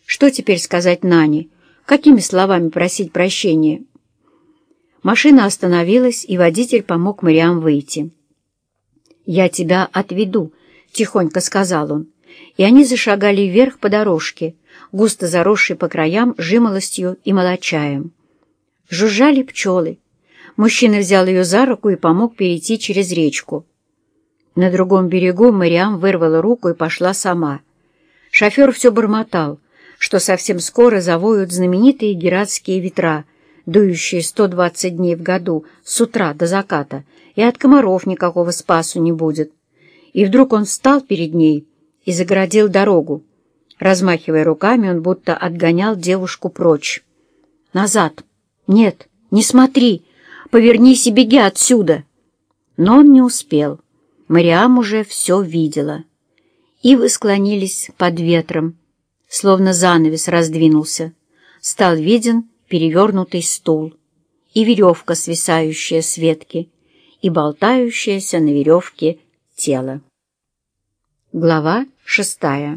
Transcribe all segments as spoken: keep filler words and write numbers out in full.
Что теперь сказать Нане? Какими словами просить прощения? Машина остановилась, и водитель помог Мариам выйти. «Я тебя отведу», — тихонько сказал он, и они зашагали вверх по дорожке, густо заросшей по краям жимолостью и молочаем. Жужжали пчелы. Мужчина взял ее за руку и помог перейти через речку. На другом берегу Мариам вырвала руку и пошла сама. Шофер все бормотал, что совсем скоро завоют знаменитые гератские ветра, дующие сто двадцать дней в году, с утра до заката, и от комаров никакого спасу не будет. И вдруг он встал перед ней и загородил дорогу. Размахивая руками, он будто отгонял девушку прочь. «Назад! Нет, не смотри! Повернись и беги отсюда!» Но он не успел. Мариам уже все видела. Ивы склонились под ветром, словно занавес раздвинулся. Стал виден перевернутый стул и веревка, свисающая с ветки, и болтающаяся на веревке тело. Глава шестая.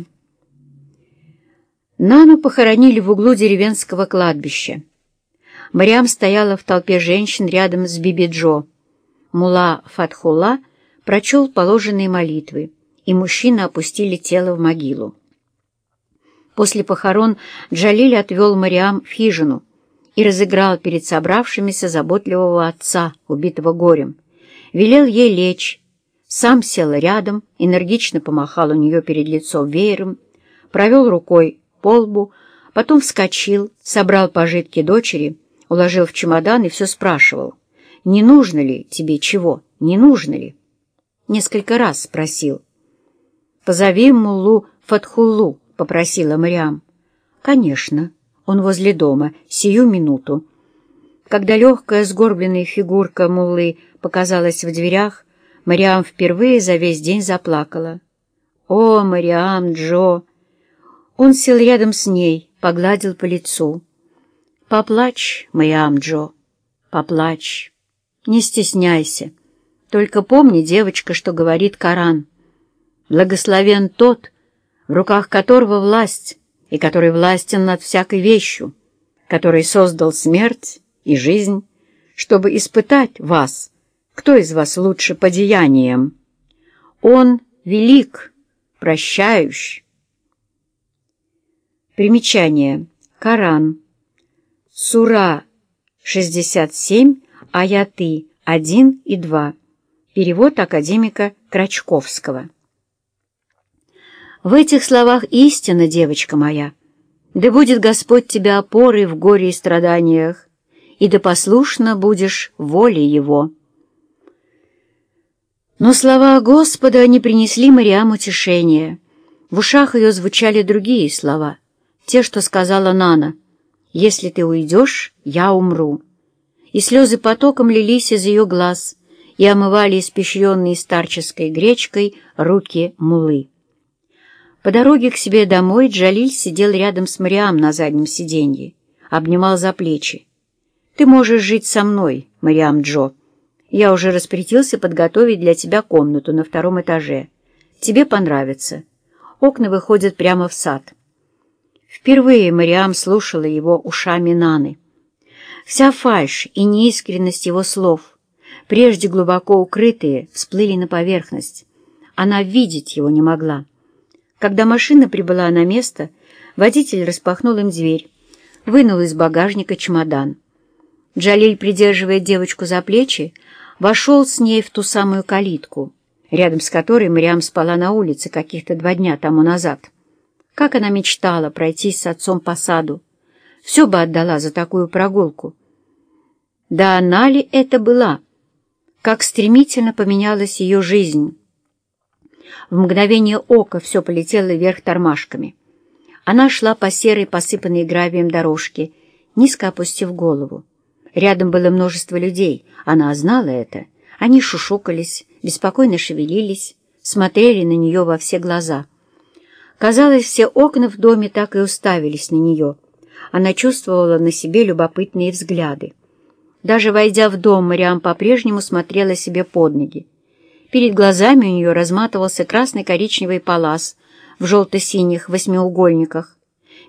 Нану похоронили в углу деревенского кладбища. Мариам стояла в толпе женщин рядом с Биби-Джо. Мулла Фатхулла прочел положенные молитвы, и мужчины опустили тело в могилу. После похорон Джалиль отвел Мариам в хижину и разыграл перед собравшимися заботливого отца, убитого горем. Велел ей лечь, сам сел рядом, энергично помахал у нее перед лицом веером, провел рукой по лбу, потом вскочил, собрал пожитки дочери, уложил в чемодан и все спрашивал: «Не нужно ли тебе чего? Не нужно ли?» Несколько раз спросил. «Позови муллу Фатхуллу», — попросила Мариам. «Конечно, он возле дома, сию минуту». Когда легкая сгорбленная фигурка муллы показалась в дверях, Мариам впервые за весь день заплакала. «О, Мариам Джо!» Он сел рядом с ней, погладил по лицу. «Поплачь, Мариам Джо, поплачь. Не стесняйся. Только помни, девочка, что говорит Коран. Благословен тот, в руках которого власть, и который властен над всякой вещью, который создал смерть и жизнь, чтобы испытать вас, кто из вас лучше по деяниям. Он велик, прощающий». Примечание. Коран. Сура шестьдесят семь, аяты один и два. Перевод академика Крачковского. В этих словах истина, девочка моя. Да будет Господь тебя опорой в горе и страданиях, и да послушно будешь воле Его. Но слова Господа не принесли Мариам утешения. В ушах ее звучали другие слова, те, что сказала Нана: «Если ты уйдешь, я умру». И слезы потоком лились из ее глаз и омывали испещренные старческой гречкой руки муллы. По дороге к себе домой Джалиль сидел рядом с Мариам на заднем сиденье, обнимал за плечи. «Ты можешь жить со мной, Мариам Джо. Я уже распорядился подготовить для тебя комнату на втором этаже. Тебе понравится. Окна выходят прямо в сад». Впервые Мариам слушала его ушами Наны. Вся фальшь и неискренность его слов, прежде глубоко укрытые, всплыли на поверхность. Она видеть его не могла. Когда машина прибыла на место, водитель распахнул им дверь, вынул из багажника чемодан. Джалиль, придерживая девочку за плечи, вошел с ней в ту самую калитку, рядом с которой Мариам спала на улице каких-то два дня тому назад. Как она мечтала пройтись с отцом по саду. Все бы отдала за такую прогулку. Да она ли это была? Как стремительно поменялась ее жизнь. В мгновение ока все полетело вверх тормашками. Она шла по серой, посыпанной гравием дорожке, низко опустив голову. Рядом было множество людей, она знала это. Они шушукались, беспокойно шевелились, смотрели на нее во все глаза. Казалось, все окна в доме так и уставились на нее. Она чувствовала на себе любопытные взгляды. Даже войдя в дом, Мариам по-прежнему смотрела себе под ноги. Перед глазами у нее разматывался красно-коричневый палас в желто-синих восьмиугольниках.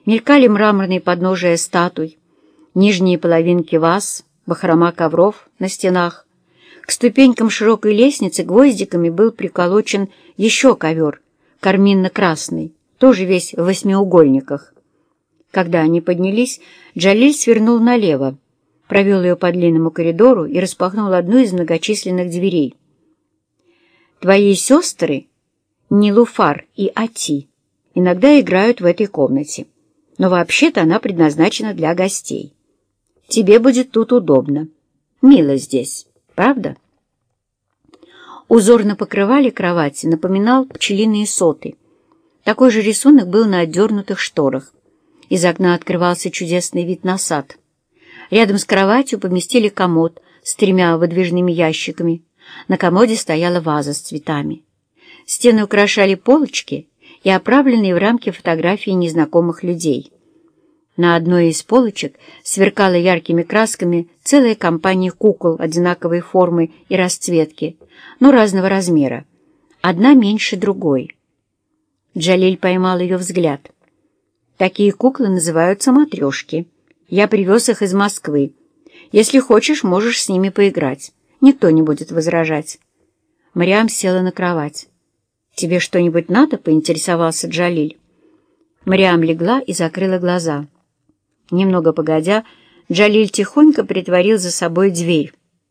Мелькали мраморные подножия статуй, нижние половинки ваз, бахрома ковров на стенах. К ступенькам широкой лестницы гвоздиками был приколочен еще ковер, карминно-красный, тоже весь в восьмиугольниках. Когда они поднялись, Джалиль свернул налево, провел ее по длинному коридору и распахнул одну из многочисленных дверей. «Твои сестры, Нилуфар и Ати, иногда играют в этой комнате, но вообще-то она предназначена для гостей. Тебе будет тут удобно. Мило здесь, правда?» Узор на покрывале кровати напоминал пчелиные соты. Такой же рисунок был на отдернутых шторах. Из окна открывался чудесный вид на сад. Рядом с кроватью поместили комод с тремя выдвижными ящиками. На комоде стояла ваза с цветами. Стены украшали полочки и оправленные в рамки фотографии незнакомых людей. На одной из полочек сверкала яркими красками целая компания кукол одинаковой формы и расцветки, но разного размера, одна меньше другой. Джалиль поймал ее взгляд. «Такие куклы называются матрешки. Я привез их из Москвы. Если хочешь, можешь с ними поиграть. Никто не будет возражать». Мариам села на кровать. «Тебе что-нибудь надо?» — поинтересовался Джалиль. Мариам легла и закрыла глаза. Немного погодя, Джалиль тихонько притворил за собой дверь.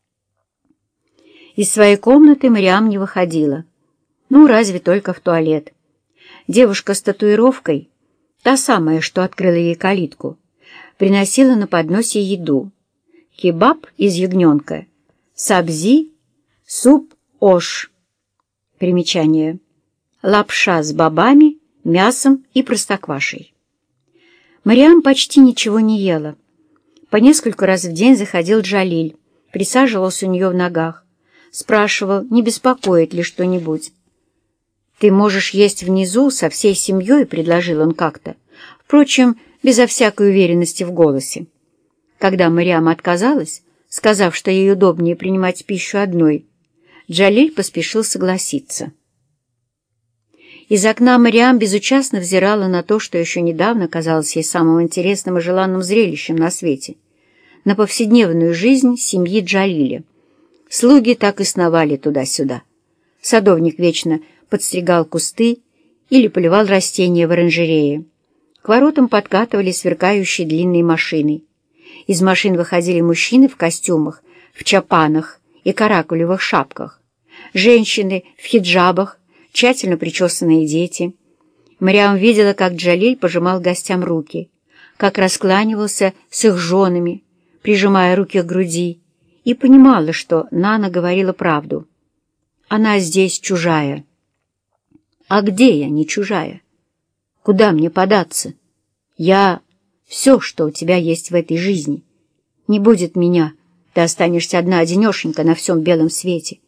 Из своей комнаты Мариам не выходила. Ну, разве только в туалет. Девушка с татуировкой, та самая, что открыла ей калитку, приносила на подносе еду. Кебаб из ягненка, сабзи, суп ош. Примечание. Лапша с бобами, мясом и простоквашей. Мариам почти ничего не ела. По несколько раз в день заходил Джалиль, присаживался у нее в ногах, спрашивал, не беспокоит ли что-нибудь. «Ты можешь есть внизу со всей семьей», — предложил он как-то, впрочем, безо всякой уверенности в голосе. Когда Мариам отказалась, сказав, что ей удобнее принимать пищу одной, Джалиль поспешил согласиться. Из окна Мариам безучастно взирала на то, что еще недавно казалось ей самым интересным и желанным зрелищем на свете, на повседневную жизнь семьи Джалиля. Слуги так и сновали туда-сюда. Садовник вечно подстригал кусты или поливал растения в оранжерее. К воротам подкатывали сверкающие длинные машины. Из машин выходили мужчины в костюмах, в чапанах и каракулевых шапках, женщины в хиджабах, тщательно причесанные дети. Мариам видела, как Джалиль пожимал гостям руки, как раскланивался с их женами, прижимая руки к груди, и понимала, что Нана говорила правду. Она здесь чужая. А где я не чужая? Куда мне податься? Я — все, что у тебя есть в этой жизни. Не будет меня, ты останешься одна-одинешенька на всем белом свете.